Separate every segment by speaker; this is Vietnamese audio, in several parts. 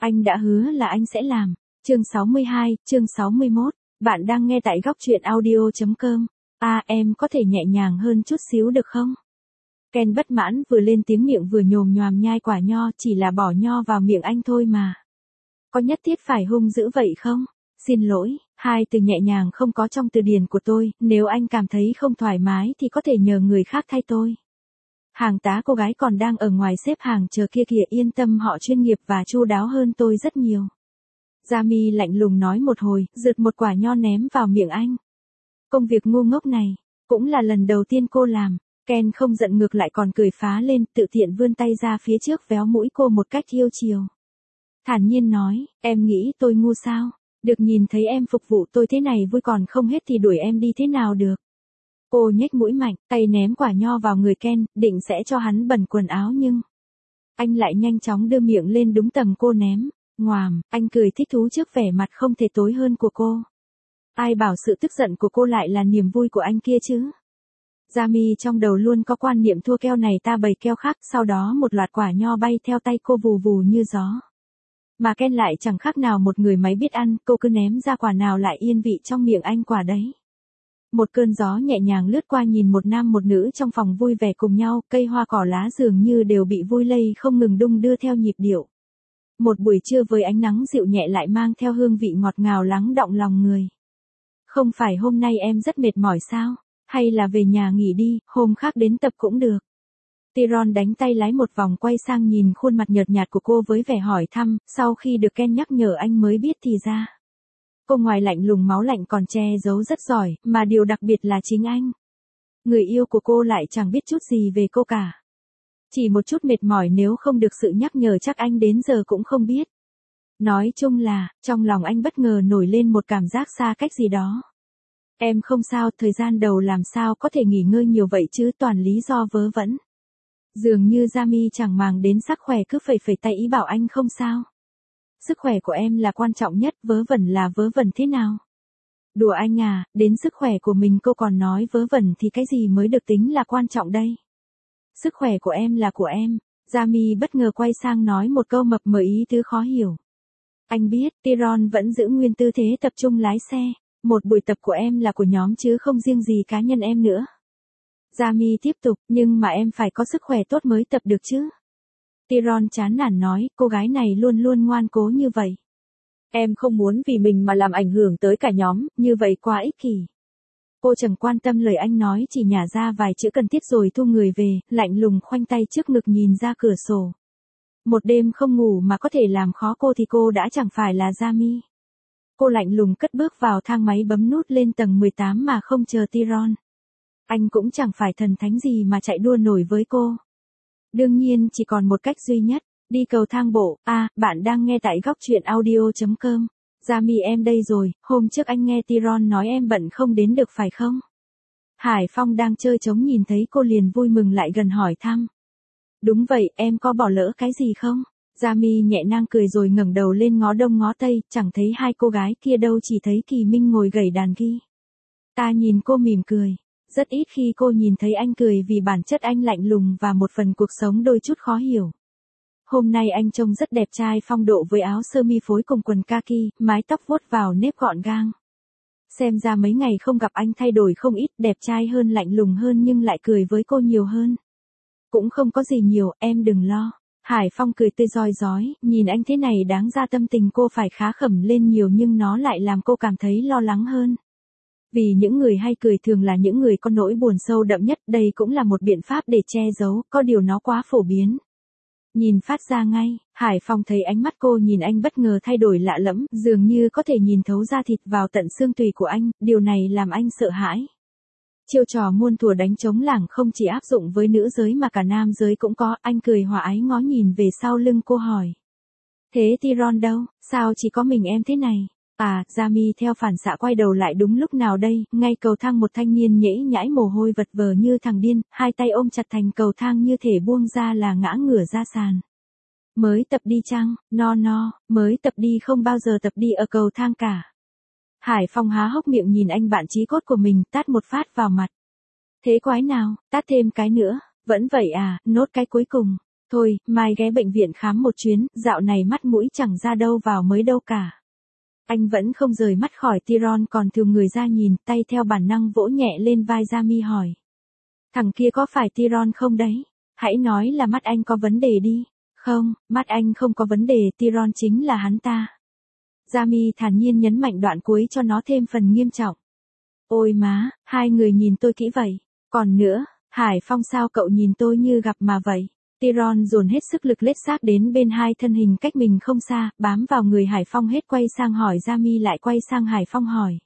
Speaker 1: Anh đã hứa là anh sẽ làm. Chương 62, chương 61. Bạn đang nghe tại góc truyện audio.com. Em có thể nhẹ nhàng hơn chút xíu được không? Ken bất mãn vừa lên tiếng miệng vừa nhồm nhoàm nhai quả nho, chỉ là bỏ nho vào miệng anh thôi mà. Có nhất thiết phải hung dữ vậy không? Xin lỗi, hai từ nhẹ nhàng không có trong từ điển của tôi, nếu anh cảm thấy không thoải mái thì có thể nhờ người khác thay tôi. Hàng tá cô gái còn đang ở ngoài xếp hàng chờ kia kìa, yên tâm, họ chuyên nghiệp và chu đáo hơn tôi rất nhiều. Jamie lạnh lùng nói một hồi, rượt một quả nho ném vào miệng anh. Công việc ngu ngốc này, cũng là lần đầu tiên cô làm. Ken không giận, ngược lại còn cười phá lên, tự tiện vươn tay ra phía trước véo mũi cô một cách yêu chiều. Thản nhiên nói, em nghĩ tôi ngu sao? Được nhìn thấy em phục vụ tôi thế này vui còn không hết thì đuổi em đi thế nào được? Cô nhếch mũi mạnh, tay ném quả nho vào người Ken, định sẽ cho hắn bẩn quần áo nhưng anh lại nhanh chóng đưa miệng lên đúng tầm cô ném. Ngoàm, anh cười thích thú trước vẻ mặt không thể tối hơn của cô. Ai bảo sự tức giận của cô lại là niềm vui của anh kia chứ? Jamie trong đầu luôn có quan niệm thua keo này ta bày keo khác, sau đó một loạt quả nho bay theo tay cô vù vù như gió. Mà Ken lại chẳng khác nào một người máy biết ăn, cô cứ ném ra quả nào lại yên vị trong miệng anh quả đấy. Một cơn gió nhẹ nhàng lướt qua, nhìn một nam một nữ trong phòng vui vẻ cùng nhau, cây hoa cỏ lá dường như đều bị vui lây không ngừng đung đưa theo nhịp điệu. Một buổi trưa với ánh nắng dịu nhẹ lại mang theo hương vị ngọt ngào lắng động lòng người. Không phải hôm nay em rất mệt mỏi sao? Hay là về nhà nghỉ đi, hôm khác đến tập cũng được. Tyron đánh tay lái một vòng quay sang nhìn khuôn mặt nhợt nhạt của cô với vẻ hỏi thăm, sau khi được Ken nhắc nhở anh mới biết thì ra. Cô ngoài lạnh lùng máu lạnh còn che giấu rất giỏi, mà điều đặc biệt là chính anh. Người yêu của cô lại chẳng biết chút gì về cô cả. Chỉ một chút mệt mỏi nếu không được sự nhắc nhở chắc anh đến giờ cũng không biết. Nói chung là, trong lòng anh bất ngờ nổi lên một cảm giác xa cách gì đó. Em không sao, thời gian đầu làm sao có thể nghỉ ngơi nhiều vậy chứ, toàn lý do vớ vẩn. Dường như Jamie chẳng màng đến sức khỏe cứ phẩy phẩy tay ý bảo anh không sao. Sức khỏe của em là quan trọng nhất, vớ vẩn là vớ vẩn thế nào? Đùa anh à, đến sức khỏe của mình cô còn nói vớ vẩn thì cái gì mới được tính là quan trọng đây? Sức khỏe của em là của em. Jamie bất ngờ quay sang nói một câu mập mờ ý tứ khó hiểu. Anh biết, Tyron vẫn giữ nguyên tư thế tập trung lái xe. Một buổi tập của em là của nhóm chứ không riêng gì cá nhân em nữa. Jamie tiếp tục, nhưng mà em phải có sức khỏe tốt mới tập được chứ. Tyron chán nản nói, cô gái này luôn luôn ngoan cố như vậy. Em không muốn vì mình mà làm ảnh hưởng tới cả nhóm, như vậy quá ích kỷ. Cô chẳng quan tâm lời anh nói, chỉ nhả ra vài chữ cần thiết rồi thu người về, lạnh lùng khoanh tay trước ngực nhìn ra cửa sổ. Một đêm không ngủ mà có thể làm khó cô thì cô đã chẳng phải là Jamie. Cô lạnh lùng cất bước vào thang máy bấm nút lên tầng 18 mà không chờ Tyron. Anh cũng chẳng phải thần thánh gì mà chạy đua nổi với cô. Đương nhiên chỉ còn một cách duy nhất, đi cầu thang bộ. Bạn đang nghe tại góc truyện audio.com. Jamie em đây rồi, hôm trước anh nghe Tyron nói em bận không đến được phải không? Hải Phong đang chơi trống nhìn thấy cô liền vui mừng lại gần hỏi thăm. Đúng vậy, em có bỏ lỡ cái gì không? Jamie nhẹ nang cười rồi ngẩng đầu lên ngó đông ngó tây, chẳng thấy hai cô gái kia đâu, chỉ thấy Kỳ Minh ngồi gảy đàn ghi. Ta nhìn cô mỉm cười. Rất ít khi cô nhìn thấy anh cười vì bản chất anh lạnh lùng và một phần cuộc sống đôi chút khó hiểu. Hôm nay anh trông rất đẹp trai phong độ với áo sơ mi phối cùng quần kaki, mái tóc vuốt vào nếp gọn gàng. Xem ra mấy ngày không gặp anh thay đổi không ít, đẹp trai hơn, lạnh lùng hơn nhưng lại cười với cô nhiều hơn. Cũng không có gì nhiều, em đừng lo. Hải Phong cười tươi rói rói, nhìn anh thế này đáng ra tâm tình cô phải khá khẩm lên nhiều nhưng nó lại làm cô cảm thấy lo lắng hơn. Vì những người hay cười thường là những người có nỗi buồn sâu đậm nhất, đây cũng là một biện pháp để che giấu, có điều nó quá phổ biến. Nhìn phát ra ngay, Hải Phong thấy ánh mắt cô nhìn anh bất ngờ thay đổi lạ lẫm, dường như có thể nhìn thấu da thịt vào tận xương tủy của anh, điều này làm anh sợ hãi. Chiêu trò muôn thuở đánh trống lảng không chỉ áp dụng với nữ giới mà cả nam giới cũng có, anh cười hòa ái ngó nhìn về sau lưng cô hỏi. Thế Tyron đâu, sao chỉ có mình em thế này? Jamie theo phản xạ quay đầu lại đúng lúc nào đây, ngay cầu thang một thanh niên nhễ nhãi mồ hôi vật vờ như thằng điên, hai tay ôm chặt thành cầu thang như thể buông ra là ngã ngửa ra sàn. Mới tập đi chăng? No, mới tập đi, không bao giờ tập đi ở cầu thang cả. Hải Phong há hốc miệng nhìn anh bạn chí cốt của mình, tát một phát vào mặt. Thế quái nào, tát thêm cái nữa, vẫn vậy nốt cái cuối cùng. Thôi, mai ghé bệnh viện khám một chuyến, dạo này mắt mũi chẳng ra đâu vào mới đâu cả. Anh vẫn không rời mắt khỏi Tyron còn thường người ra nhìn, tay theo bản năng vỗ nhẹ lên vai Jamie hỏi. Thằng kia có phải Tyron không đấy? Hãy nói là mắt anh có vấn đề đi. Không, mắt anh không có vấn đề, Tyron chính là hắn ta. Jamie thản nhiên nhấn mạnh đoạn cuối cho nó thêm phần nghiêm trọng. Ôi má, hai người nhìn tôi kỹ vậy. Còn nữa, Hải Phong sao cậu nhìn tôi như gặp mà vậy? Tyron dồn hết sức lực lết xác đến bên hai thân hình cách mình không xa, bám vào người Hải Phong hết quay sang hỏi Jamie lại quay sang Hải Phong hỏi.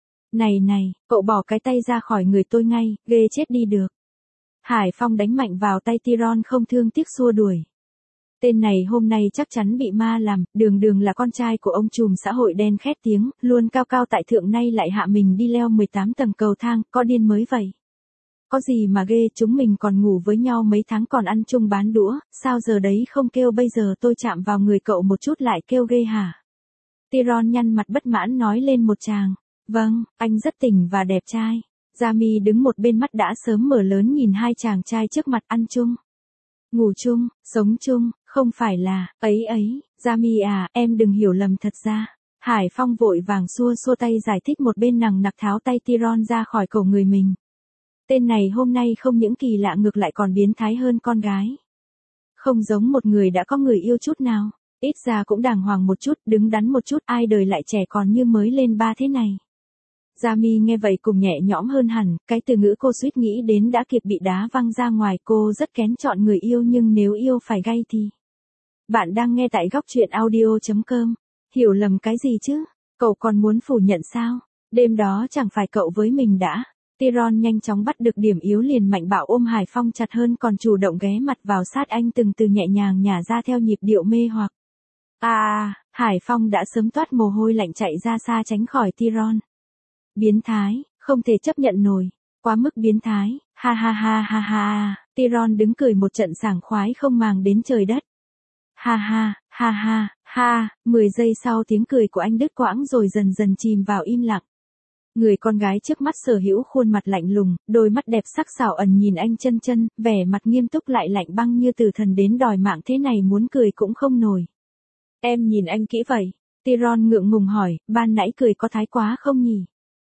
Speaker 1: Này, cậu bỏ cái tay ra khỏi người tôi ngay, ghê chết đi được. Hải Phong đánh mạnh vào tay Tyron không thương tiếc xua đuổi. Tên này hôm nay chắc chắn bị ma làm, đường là con trai của ông trùm xã hội đen khét tiếng, luôn cao cao tại thượng nay lại hạ mình đi leo 18 tầng cầu thang, có điên mới vậy. Có gì mà ghê, chúng mình còn ngủ với nhau mấy tháng còn ăn chung bán đũa, sao giờ đấy không kêu bây giờ tôi chạm vào người cậu một chút lại kêu ghê hả? Tyron nhăn mặt bất mãn nói lên một tràng. Vâng, anh rất tỉnh và đẹp trai. Jamie đứng một bên mắt đã sớm mở lớn nhìn hai chàng trai trước mặt ăn chung. Ngủ chung, sống chung, không phải là, ấy, Jamie à, em đừng hiểu lầm thật ra. Hải Phong vội vàng xua tay giải thích một bên nằng nặc tháo tay Tyron ra khỏi cổ người mình. Tên này hôm nay không những kỳ lạ ngược lại còn biến thái hơn con gái. Không giống một người đã có người yêu chút nào, ít ra cũng đàng hoàng một chút, đứng đắn một chút, ai đời lại trẻ còn như mới lên ba thế này. Jamie nghe vậy cùng nhẹ nhõm hơn hẳn, cái từ ngữ cô suýt nghĩ đến đã kịp bị đá văng ra ngoài, cô rất kén chọn người yêu nhưng nếu yêu phải gay thì. Bạn đang nghe tại góc truyện audio.com, hiểu lầm cái gì chứ, cậu còn muốn phủ nhận sao, đêm đó chẳng phải cậu với mình đã. Tyron nhanh chóng bắt được điểm yếu liền mạnh bạo ôm Hải Phong chặt hơn còn chủ động ghé mặt vào sát anh từng từ nhẹ nhàng nhả ra theo nhịp điệu mê hoặc. Hải Phong đã sớm toát mồ hôi lạnh chạy ra xa tránh khỏi Tyron. Biến thái, không thể chấp nhận nổi, quá mức biến thái, ha, Tyron đứng cười một trận sảng khoái không màng đến trời đất. Ha, 10 giây sau tiếng cười của anh đứt quãng rồi dần dần chìm vào im lặng. Người con gái trước mắt sở hữu khuôn mặt lạnh lùng, đôi mắt đẹp sắc sảo ẩn nhìn anh chân, vẻ mặt nghiêm túc lại lạnh băng như tử thần đến đòi mạng thế này muốn cười cũng không nổi. Em nhìn anh kỹ vậy. Tyron ngượng ngùng hỏi, ban nãy cười có thái quá không nhỉ?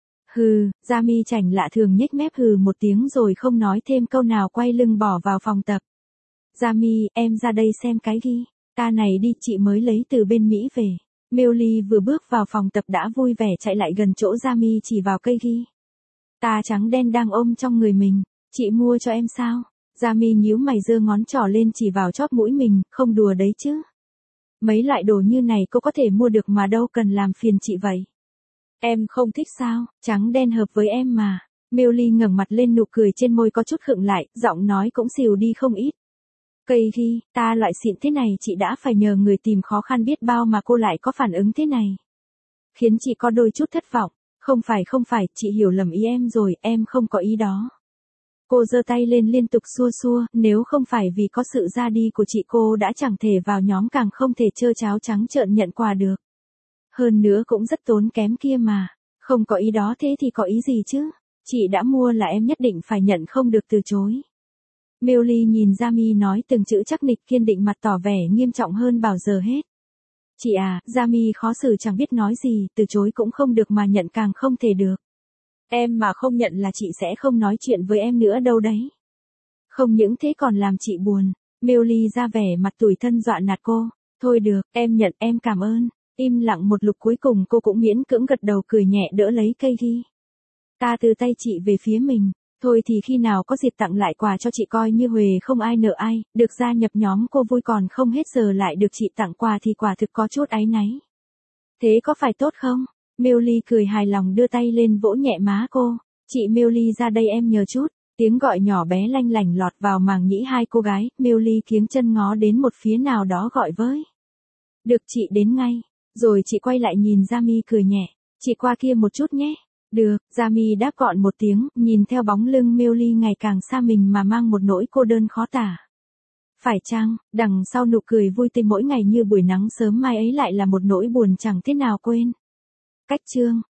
Speaker 1: Hừ, Jamie chảnh lạ thường nhếch mép hừ một tiếng rồi không nói thêm câu nào quay lưng bỏ vào phòng tập. Jamie, em ra đây xem cái ghi. Ca này đi chị mới lấy từ bên Mỹ về. Millie vừa bước vào phòng tập đã vui vẻ chạy lại gần chỗ Jamie chỉ vào cây ghi. Ta trắng đen đang ôm trong người mình, chị mua cho em sao? Jamie nhíu mày giơ ngón trỏ lên chỉ vào chóp mũi mình, không đùa đấy chứ. Mấy loại đồ như này cô có thể mua được mà đâu cần làm phiền chị vậy. Em không thích sao, trắng đen hợp với em mà. Millie ngẩng mặt lên nụ cười trên môi có chút khựng lại, giọng nói cũng xìu đi không ít. Cây ghi, ta loại xịn thế này chị đã phải nhờ người tìm khó khăn biết bao mà cô lại có phản ứng thế này. Khiến chị có đôi chút thất vọng, không phải, chị hiểu lầm ý em rồi, em không có ý đó. Cô giơ tay lên liên tục xua, nếu không phải vì có sự ra đi của chị cô đã chẳng thể vào nhóm càng không thể trơ cháo trắng trợn nhận quà được. Hơn nữa cũng rất tốn kém kia mà, không có ý đó thế thì có ý gì chứ, chị đã mua là em nhất định phải nhận không được từ chối. Millie nhìn Jamie nói từng chữ chắc nịch kiên định mặt tỏ vẻ nghiêm trọng hơn bao giờ hết. Chị à, Jamie khó xử chẳng biết nói gì, từ chối cũng không được mà nhận càng không thể được. Em mà không nhận là chị sẽ không nói chuyện với em nữa đâu đấy. Không những thế còn làm chị buồn. Millie ra vẻ mặt tủi thân dọa nạt cô. Thôi được, em nhận, em cảm ơn. Im lặng một lúc cuối cùng cô cũng miễn cưỡng gật đầu cười nhẹ đỡ lấy cây ghi. Ta từ tay chị về phía mình. Thôi thì khi nào có dịp tặng lại quà cho chị coi như huề không ai nợ ai, được gia nhập nhóm cô vui còn không hết giờ lại được chị tặng quà thì quả thực có chút áy náy. Thế có phải tốt không? Millie cười hài lòng đưa tay lên vỗ nhẹ má cô. Chị Millie ra đây em nhờ chút. Tiếng gọi nhỏ bé lanh lảnh lọt vào màng nhĩ hai cô gái, Millie kiếng chân ngó đến một phía nào đó gọi với. Được chị đến ngay. Rồi chị quay lại nhìn Jamie cười nhẹ. Chị qua kia một chút nhé. Được, Jamie đáp gọn một tiếng, nhìn theo bóng lưng Millie ngày càng xa mình mà mang một nỗi cô đơn khó tả. Phải chăng, đằng sau nụ cười vui tươi mỗi ngày như buổi nắng sớm mai ấy lại là một nỗi buồn chẳng thế nào quên. Cách chương.